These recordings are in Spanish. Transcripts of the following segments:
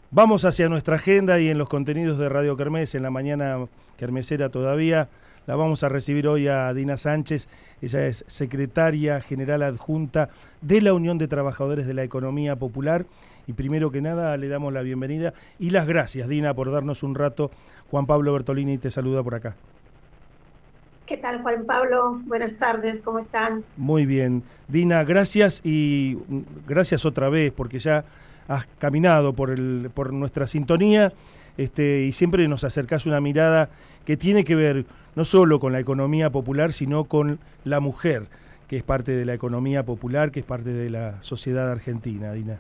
Vamos hacia nuestra agenda y en los contenidos de Radio Kermés, en la mañana kermesera todavía, la vamos a recibir hoy a Dina Sánchez. Ella es secretaria general adjunta de la Unión de Trabajadores de la Economía Popular. Y primero que nada le damos la bienvenida y las gracias, Dina, por darnos un rato. Juan Pablo Bertolini te saluda por acá. ¿Qué tal, Juan Pablo? Buenas tardes, ¿cómo están? Muy bien. Dina, gracias y gracias otra vez porque ya has caminado por nuestra sintonía y siempre nos acercás una mirada que tiene que ver no solo con la economía popular, sino con la mujer, que es parte de la economía popular, que es parte de la sociedad argentina, Dina.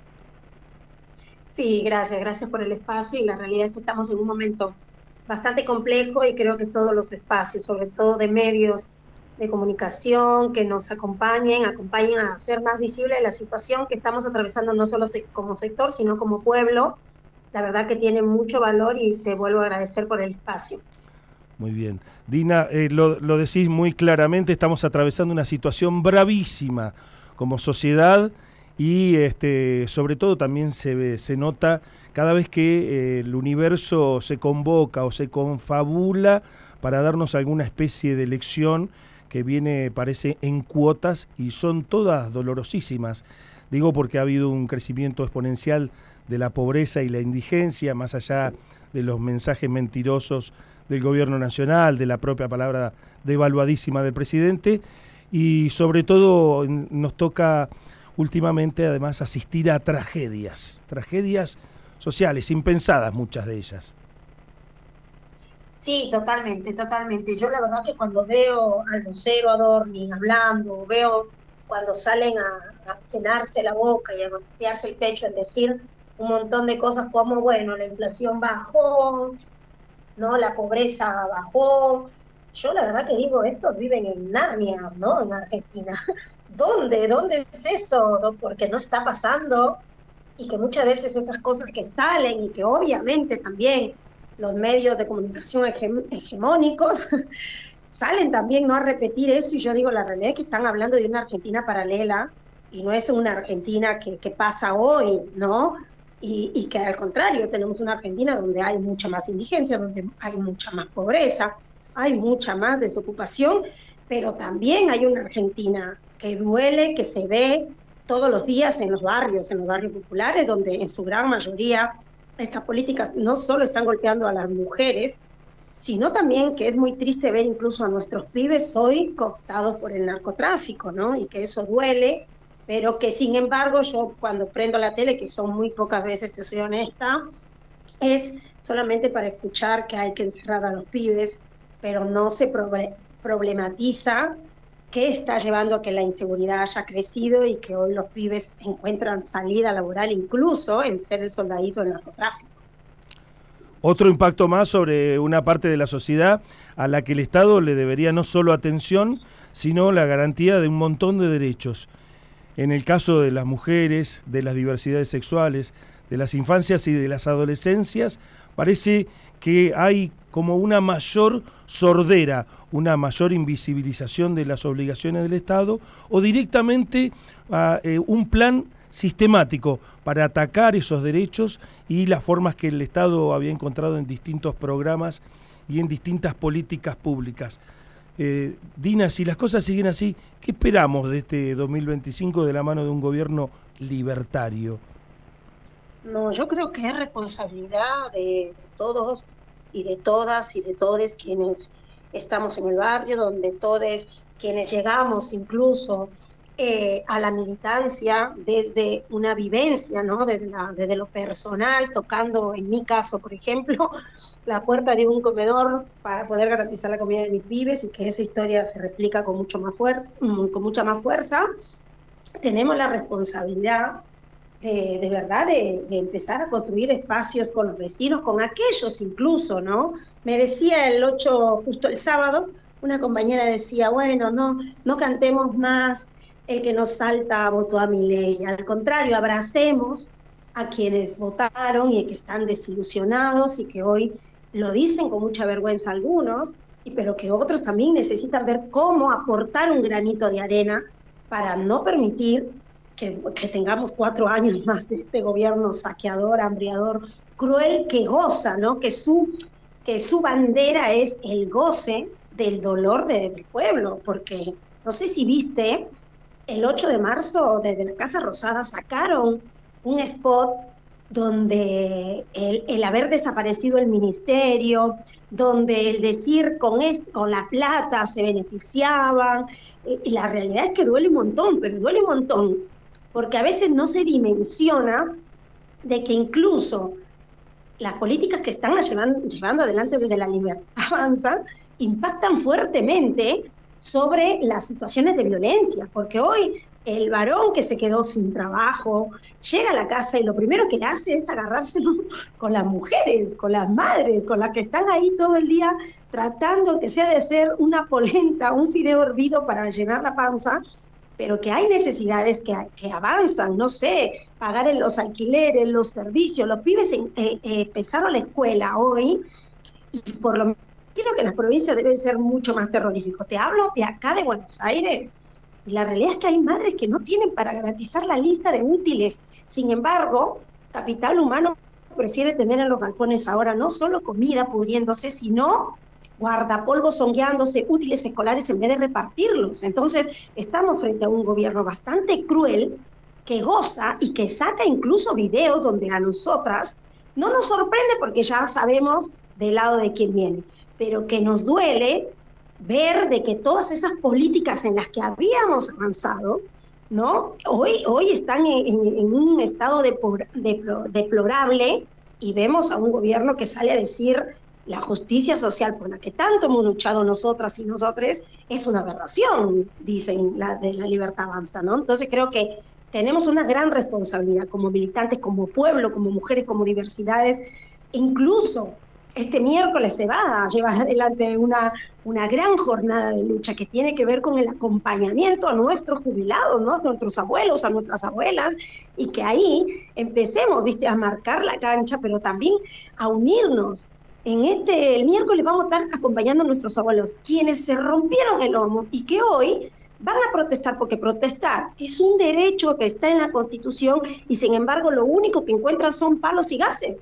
Sí, gracias por el espacio y la realidad es que estamos en un momento bastante complejo y creo que todos los espacios, sobre todo de medios de comunicación, que nos acompañen a hacer más visible la situación que estamos atravesando no solo como sector, sino como pueblo. La verdad que tiene mucho valor y te vuelvo a agradecer por el espacio. Muy bien. Dina, lo decís muy claramente, estamos atravesando una situación bravísima como sociedad y sobre todo también se nota cada vez que el universo se convoca o se confabula para darnos alguna especie de lección que viene, parece, en cuotas y son todas dolorosísimas. Digo porque ha habido un crecimiento exponencial de la pobreza y la indigencia, más allá de los mensajes mentirosos del gobierno nacional, de la propia palabra devaluadísima del presidente, y sobre todo nos toca últimamente además asistir a tragedias sociales, impensadas muchas de ellas. Sí, totalmente. Yo la verdad que cuando veo al vocero Adorni hablando, veo cuando salen a llenarse la boca y a golpearse el pecho en decir un montón de cosas como, bueno, la inflación bajó, ¿no? La pobreza bajó. Yo la verdad que digo, estos viven en Narnia, ¿no? En Argentina. ¿Dónde es eso? ¿No? Porque no está pasando y que muchas veces esas cosas que salen y que obviamente también los medios de comunicación hegemónicos salen también no a repetir eso y yo digo, la realidad es que están hablando de una Argentina paralela y no es una Argentina que pasa hoy, ¿no? Y que al contrario, tenemos una Argentina donde hay mucha más indigencia, donde hay mucha más pobreza, hay mucha más desocupación, pero también hay una Argentina que duele, que se ve todos los días en los barrios populares, donde en su gran mayoría estas políticas no solo están golpeando a las mujeres, sino también que es muy triste ver incluso a nuestros pibes hoy cooptados por el narcotráfico, ¿no? Y que eso duele, pero que sin embargo yo cuando prendo la tele, que son muy pocas veces, te soy honesta, es solamente para escuchar que hay que encerrar a los pibes, pero no se problematiza qué está llevando a que la inseguridad haya crecido y que hoy los pibes encuentran salida laboral incluso en ser el soldadito del narcotráfico. Otro impacto más sobre una parte de la sociedad a la que el Estado le debería no solo atención, sino la garantía de un montón de derechos. En el caso de las mujeres, de las diversidades sexuales, de las infancias y de las adolescencias, parece que hay como una mayor sordera, una mayor invisibilización de las obligaciones del Estado o directamente un plan sistemático para atacar esos derechos y las formas que el Estado había encontrado en distintos programas y en distintas políticas públicas. Dina, si las cosas siguen así, ¿qué esperamos de este 2025 de la mano de un gobierno libertario? No, yo creo que es responsabilidad de todos y de todas y de todes quienes estamos en el barrio, donde todos quienes llegamos incluso a la militancia desde una vivencia, ¿no? Desde lo personal, tocando, en mi caso, por ejemplo, la puerta de un comedor para poder garantizar la comida de mis pibes y que esa historia se replica con con mucha más fuerza. Tenemos la responsabilidad de verdad de empezar a construir espacios con los vecinos, con aquellos incluso, ¿no? Me decía el 8, justo el sábado, una compañera decía, bueno, no cantemos más el que nos salta votó a Milei, al contrario, abracemos a quienes votaron y que están desilusionados y que hoy lo dicen con mucha vergüenza algunos, pero que otros también necesitan ver cómo aportar un granito de arena para no permitir que tengamos 4 años más de este gobierno saqueador, hambriador, cruel, que goza, ¿no? Que su bandera es el goce del dolor del pueblo, porque no sé si viste, el 8 de marzo desde la Casa Rosada sacaron un spot donde el haber desaparecido el ministerio, donde el decir con la plata se beneficiaban, y la realidad es que duele un montón, pero duele un montón, porque a veces no se dimensiona de que incluso las políticas que están llevando adelante desde la Libertad Avanza impactan fuertemente sobre las situaciones de violencia, porque hoy el varón que se quedó sin trabajo llega a la casa y lo primero que hace es agarrárselo con las mujeres, con las madres, con las que están ahí todo el día tratando que sea de ser una polenta, un fideo hervido para llenar la panza, pero que hay necesidades que avanzan, no sé, pagar en los alquileres, los servicios, los pibes empezaron la escuela hoy y por lo menos creo que en las provincias debe ser mucho más terrorífico. Te hablo de acá de Buenos Aires y la realidad es que hay madres que no tienen para garantizar la lista de útiles. Sin embargo, Capital Humano prefiere tener en los balcones ahora no solo comida pudriéndose, sino guardapolvos songueándose, útiles escolares en vez de repartirlos. Entonces, estamos frente a un gobierno bastante cruel que goza y que saca incluso videos donde a nosotras no nos sorprende porque ya sabemos del lado de quién viene, pero que nos duele ver de que todas esas políticas en las que habíamos avanzado, ¿no? Hoy están en un estado deplorable y vemos a un gobierno que sale a decir la justicia social por la que tanto hemos luchado nosotras y nosotres es una aberración, dicen de la Libertad Avanza, ¿no? Entonces creo que tenemos una gran responsabilidad como militantes, como pueblo, como mujeres, como diversidades. Incluso este miércoles se va a llevar adelante una gran jornada de lucha que tiene que ver con el acompañamiento a nuestros jubilados, ¿no? A nuestros abuelos, a nuestras abuelas, y que ahí empecemos, ¿viste?, a marcar la cancha, pero también a unirnos. El miércoles vamos a estar acompañando a nuestros abuelos, quienes se rompieron el lomo y que hoy van a protestar, porque protestar es un derecho que está en la Constitución y sin embargo lo único que encuentran son palos y gases.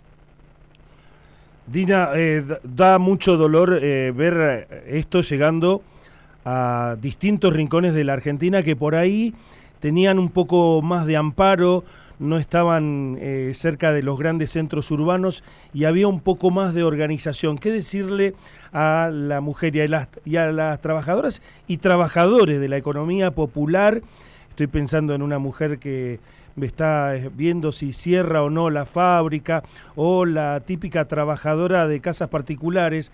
Dina, da mucho dolor ver esto llegando a distintos rincones de la Argentina que por ahí tenían un poco más de amparo, no estaban cerca de los grandes centros urbanos y había un poco más de organización. ¿Qué decirle a la mujer y a las trabajadoras y trabajadores de la economía popular? Estoy pensando en una mujer que está viendo si cierra o no la fábrica, o la típica trabajadora de casas particulares.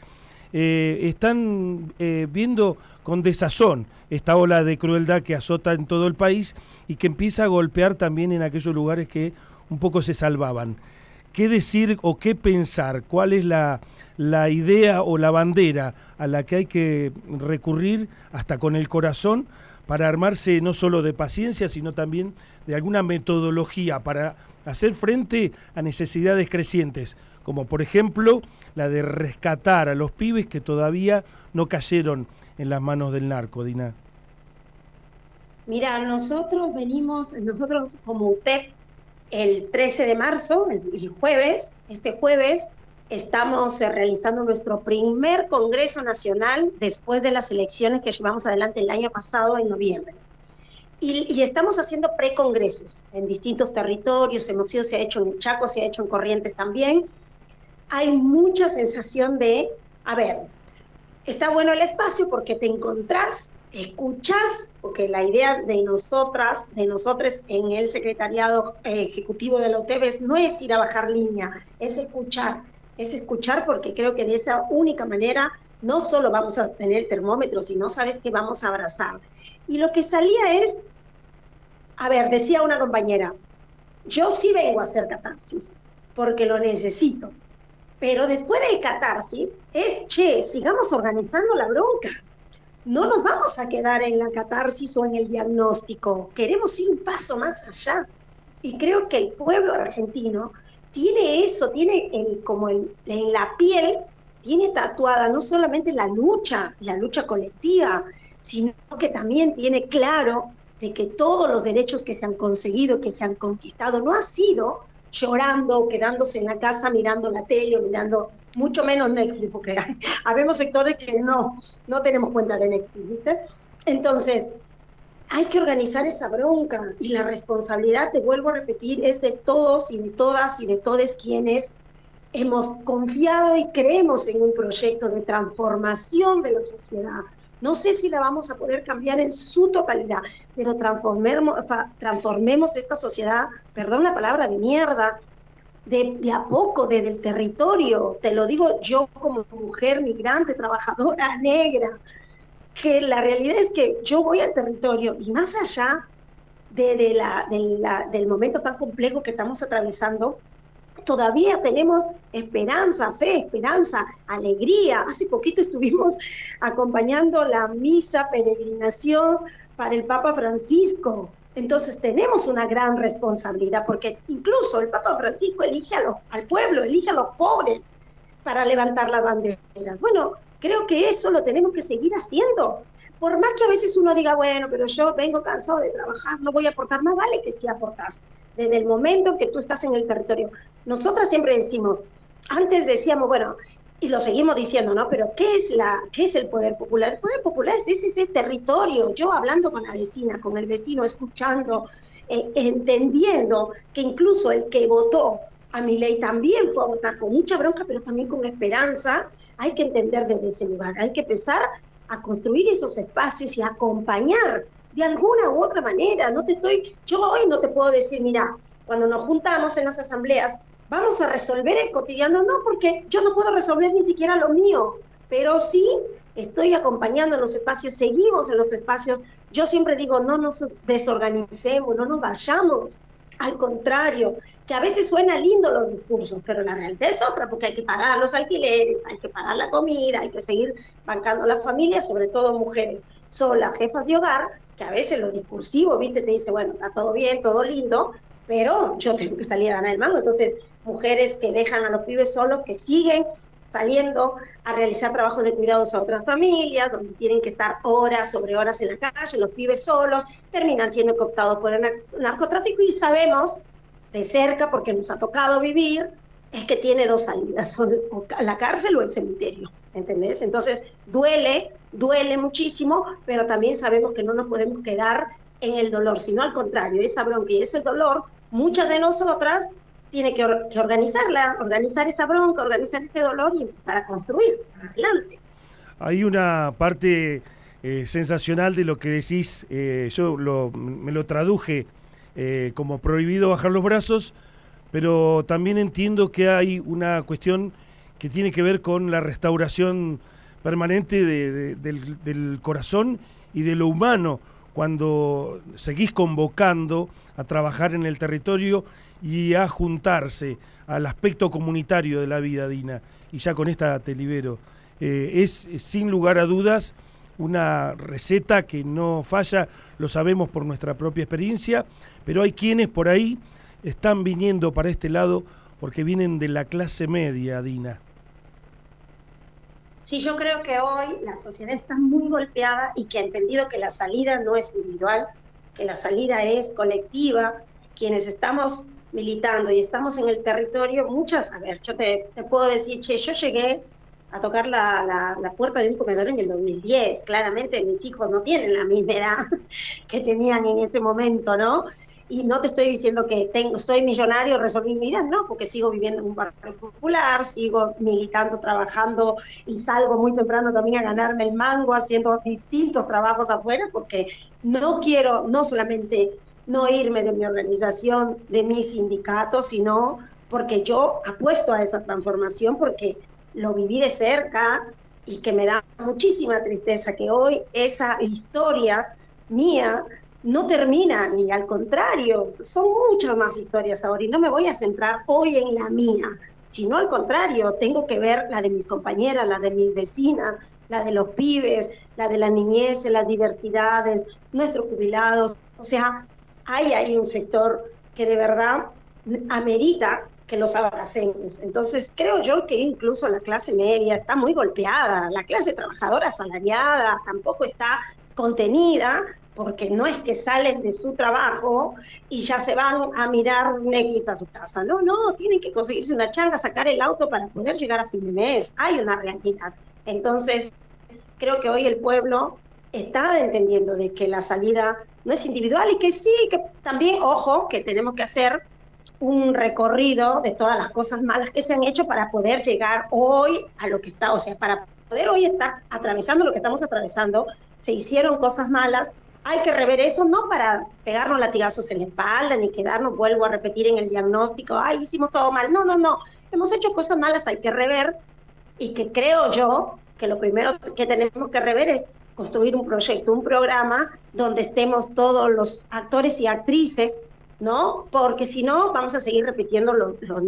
Están viendo con desazón esta ola de crueldad que azota en todo el país y que empieza a golpear también en aquellos lugares que un poco se salvaban. ¿Qué decir o qué pensar? ¿Cuál es la idea o la bandera a la que hay que recurrir hasta con el corazón para armarse no solo de paciencia, sino también de alguna metodología para hacer frente a necesidades crecientes, como por ejemplo la de rescatar a los pibes que todavía no cayeron en las manos del narco, Dina? Mira, nosotros como UTEP, el 13 de marzo, este jueves, estamos realizando nuestro primer Congreso Nacional después de las elecciones que llevamos adelante el año pasado, en noviembre. Y estamos haciendo precongresos en distintos territorios, se ha hecho en el Chaco, se ha hecho en Corrientes también. Hay mucha sensación de, a ver, está bueno el espacio porque te encontrás, escuchás, porque la idea de nosotros en el secretariado ejecutivo de la UTEP no es ir a bajar línea, es escuchar porque creo que de esa única manera no solo vamos a tener termómetro, sino sabes que vamos a abrazar. Y lo que salía es, a ver, decía una compañera, yo sí vengo a hacer catarsis, porque lo necesito, pero después del catarsis sigamos organizando la bronca. No nos vamos a quedar en la catarsis o en el diagnóstico, queremos ir un paso más allá. Y creo que el pueblo argentino tiene eso, en la piel, tiene tatuada no solamente la lucha colectiva, sino que también tiene claro de que todos los derechos que se han conseguido, que se han conquistado, no ha sido llorando, quedándose en la casa mirando la tele o mirando mucho menos Netflix, porque habemos sectores que no tenemos cuenta de Netflix, ¿viste? Entonces, hay que organizar esa bronca y la responsabilidad, te vuelvo a repetir, es de todos y de todas y de todos quienes hemos confiado y creemos en un proyecto de transformación de la sociedad. No sé si la vamos a poder cambiar en su totalidad, pero transformemos esta sociedad, perdón la palabra, de mierda, de a poco, desde el territorio. Te lo digo yo como mujer migrante, trabajadora, negra, que la realidad es que yo voy al territorio y más allá del momento tan complejo que estamos atravesando, todavía tenemos esperanza, fe, esperanza, alegría. Hace poquito estuvimos acompañando la misa peregrinación para el Papa Francisco. Entonces tenemos una gran responsabilidad, porque incluso el Papa Francisco elige al pueblo, elige a los pobres para levantar las banderas. Bueno, creo que eso lo tenemos que seguir haciendo. Por más que a veces uno diga, bueno, pero yo vengo cansado de trabajar, no voy a aportar, más vale que sí aportas. Desde el momento en que tú estás en el territorio. Nosotras siempre decimos, antes decíamos, bueno, y lo seguimos diciendo, ¿no? Pero ¿qué es el poder popular? El poder popular es ese territorio. Yo hablando con la vecina, con el vecino, escuchando, entendiendo que incluso el que votó a Milei también fue a votar con mucha bronca, pero también con esperanza. Hay que entender desde ese lugar, hay que empezar a construir esos espacios y a acompañar de alguna u otra manera. Yo hoy no te puedo decir, mira, cuando nos juntamos en las asambleas, vamos a resolver el cotidiano, no, porque yo no puedo resolver ni siquiera lo mío, pero sí estoy acompañando en los espacios, seguimos en los espacios. Yo siempre digo, no nos desorganicemos, no nos vayamos. Al contrario, que a veces suena lindo los discursos, pero la realidad es otra, porque hay que pagar los alquileres, hay que pagar la comida, hay que seguir bancando a las familias, sobre todo mujeres solas, jefas de hogar, que a veces lo discursivo, viste, te dice, bueno, está todo bien, todo lindo, pero yo tengo que salir a ganar el mango. Entonces, mujeres que dejan a los pibes solos, que siguen saliendo a realizar trabajos de cuidados a otras familias, donde tienen que estar horas sobre horas en la calle, los pibes solos, terminan siendo cooptados por el narcotráfico y sabemos de cerca, porque nos ha tocado vivir, es que tiene dos salidas, son la cárcel o el cementerio, ¿entendés? Entonces duele muchísimo, pero también sabemos que no nos podemos quedar en el dolor, sino al contrario, esa bronca y ese dolor, muchas de nosotras tiene que organizar esa bronca, organizar ese dolor y empezar a construir adelante. Hay una parte sensacional de lo que decís, me lo traduje como prohibido bajar los brazos, pero también entiendo que hay una cuestión que tiene que ver con la restauración permanente del corazón y de lo humano, cuando seguís convocando a trabajar en el territorio y a juntarse al aspecto comunitario de la vida, Dina. Y ya con esta te libero. Es sin lugar a dudas una receta que no falla, lo sabemos por nuestra propia experiencia, pero hay quienes por ahí están viniendo para este lado porque vienen de la clase media, Dina. Sí, yo creo que hoy la sociedad está muy golpeada y que ha entendido que la salida no es individual, que la salida es colectiva. Quienes estamos militando y estamos en el territorio, yo te puedo decir, yo llegué a tocar la puerta de un comedor en el 2010, claramente mis hijos no tienen la misma edad que tenían en ese momento, ¿no? Y no te estoy diciendo que soy millonario, resolví mi vida, no, porque sigo viviendo en un barrio popular, sigo militando, trabajando y salgo muy temprano también a ganarme el mango, haciendo distintos trabajos afuera, porque no quiero, no solamente no irme de mi organización, de mi sindicato, sino porque yo apuesto a esa transformación, porque lo viví de cerca y que me da muchísima tristeza que hoy esa historia mía no termina, y al contrario, son muchas más historias ahora, y no me voy a centrar hoy en la mía, sino al contrario, tengo que ver la de mis compañeras, la de mis vecinas, la de los pibes, la de las niñeces, las diversidades, nuestros jubilados. O sea, hay un sector que de verdad amerita que los abracemos. Entonces creo yo que incluso la clase media está muy golpeada, la clase trabajadora asalariada tampoco está contenida, porque no es que salen de su trabajo y ya se van a mirar Netflix a su casa. No, no, tienen que conseguirse una changa, sacar el auto para poder llegar a fin de mes. Hay una realidad. Entonces, creo que hoy el pueblo está entendiendo de que la salida no es individual y que sí, que también, ojo, que tenemos que hacer un recorrido de todas las cosas malas que se han hecho para poder llegar hoy a lo que está, o sea, para poder hoy estar atravesando lo que estamos atravesando. Se hicieron cosas malas, hay que rever eso, no para pegarnos latigazos en la espalda, ni quedarnos, vuelvo a repetir, en el diagnóstico, ay, hicimos todo mal. No, no, no, hemos hecho cosas malas, hay que rever, y que creo yo que lo primero que tenemos que rever es construir un proyecto, un programa donde estemos todos los actores y actrices, ¿no? Porque si no, vamos a seguir repitiendo los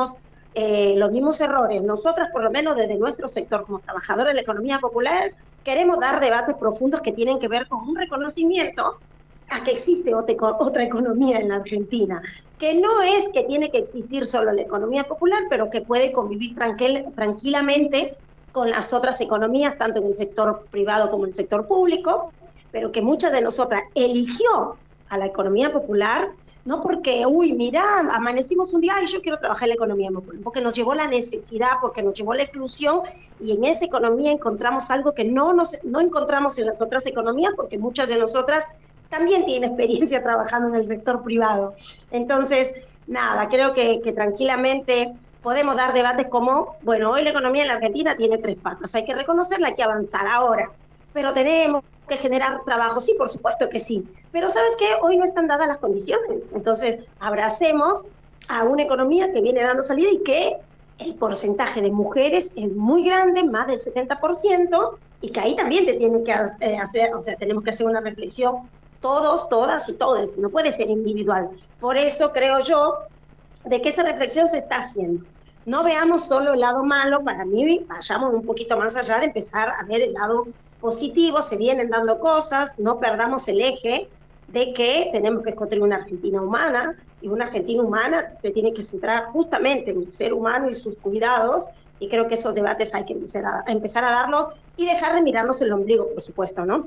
mismos errores. Nosotras, por lo menos desde nuestro sector, como trabajadores de la economía popular, queremos dar debates profundos que tienen que ver con un reconocimiento a que existe otra economía en la Argentina, que no es que tiene que existir solo la economía popular, pero que puede convivir tranquilamente con las otras economías, tanto en el sector privado como en el sector público, pero que muchas de nosotras eligió a la economía popular, no porque, uy, mira, amanecimos un día y yo quiero trabajar en la economía popular, porque nos llevó la necesidad, porque nos llevó la exclusión, y en esa economía encontramos algo que no encontramos en las otras economías, porque muchas de nosotras también tienen experiencia trabajando en el sector privado. Entonces, nada, creo que tranquilamente podemos dar debates como, bueno, hoy la economía en la Argentina tiene 3 patas, hay que reconocerla, hay que avanzar ahora, pero tenemos que generar trabajo, sí, por supuesto que sí, pero ¿sabes qué? Hoy no están dadas las condiciones, entonces abracemos a una economía que viene dando salida y que el porcentaje de mujeres es muy grande, más del 70%, y que ahí también te tiene que hacer, o sea, tenemos que hacer una reflexión todos, todas y todos, no puede ser individual. Por eso creo yo de que esa reflexión se está haciendo. No veamos solo el lado malo, para mí vayamos un poquito más allá de empezar a ver el lado positivo, se vienen dando cosas, no perdamos el eje de que tenemos que construir una Argentina humana, y una Argentina humana se tiene que centrar justamente en el ser humano y sus cuidados, y creo que esos debates hay que empezar a darlos y dejar de mirarnos el ombligo, por supuesto, ¿no?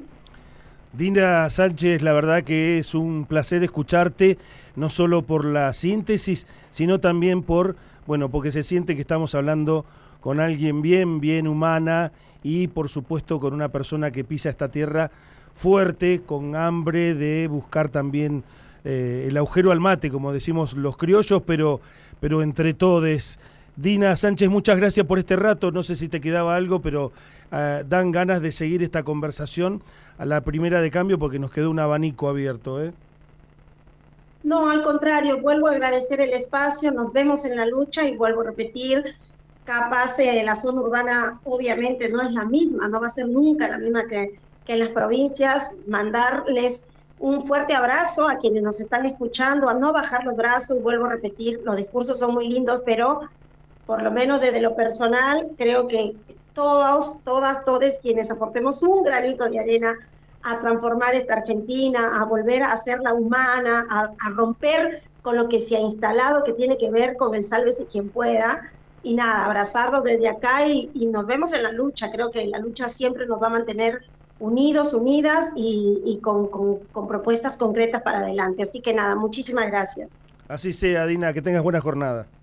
Dina Sánchez, la verdad que es un placer escucharte, no solo por la síntesis, sino también porque se siente que estamos hablando con alguien bien humana, y por supuesto con una persona que pisa esta tierra fuerte, con hambre de buscar también el agujero al mate, como decimos los criollos, pero entre todes. Dina Sánchez, muchas gracias por este rato. No sé si te quedaba algo, pero dan ganas de seguir esta conversación a la primera de cambio, porque nos quedó un abanico abierto, ¿eh? No, al contrario, vuelvo a agradecer el espacio, nos vemos en la lucha, y vuelvo a repetir, capaz la zona urbana obviamente no es la misma, no va a ser nunca la misma que en las provincias. Mandarles un fuerte abrazo a quienes nos están escuchando, a no bajar los brazos. Vuelvo a repetir, los discursos son muy lindos, pero por lo menos desde lo personal, creo que todos, todas, todes quienes aportemos un granito de arena a transformar esta Argentina, a volver a hacerla humana, a romper con lo que se ha instalado, que tiene que ver con el sálvese quien pueda. Y nada, abrazarlos desde acá, y nos vemos en la lucha. Creo que la lucha siempre nos va a mantener unidos, unidas, y con propuestas concretas para adelante. Así que nada, muchísimas gracias. Así sea, Dina, que tengas buena jornada.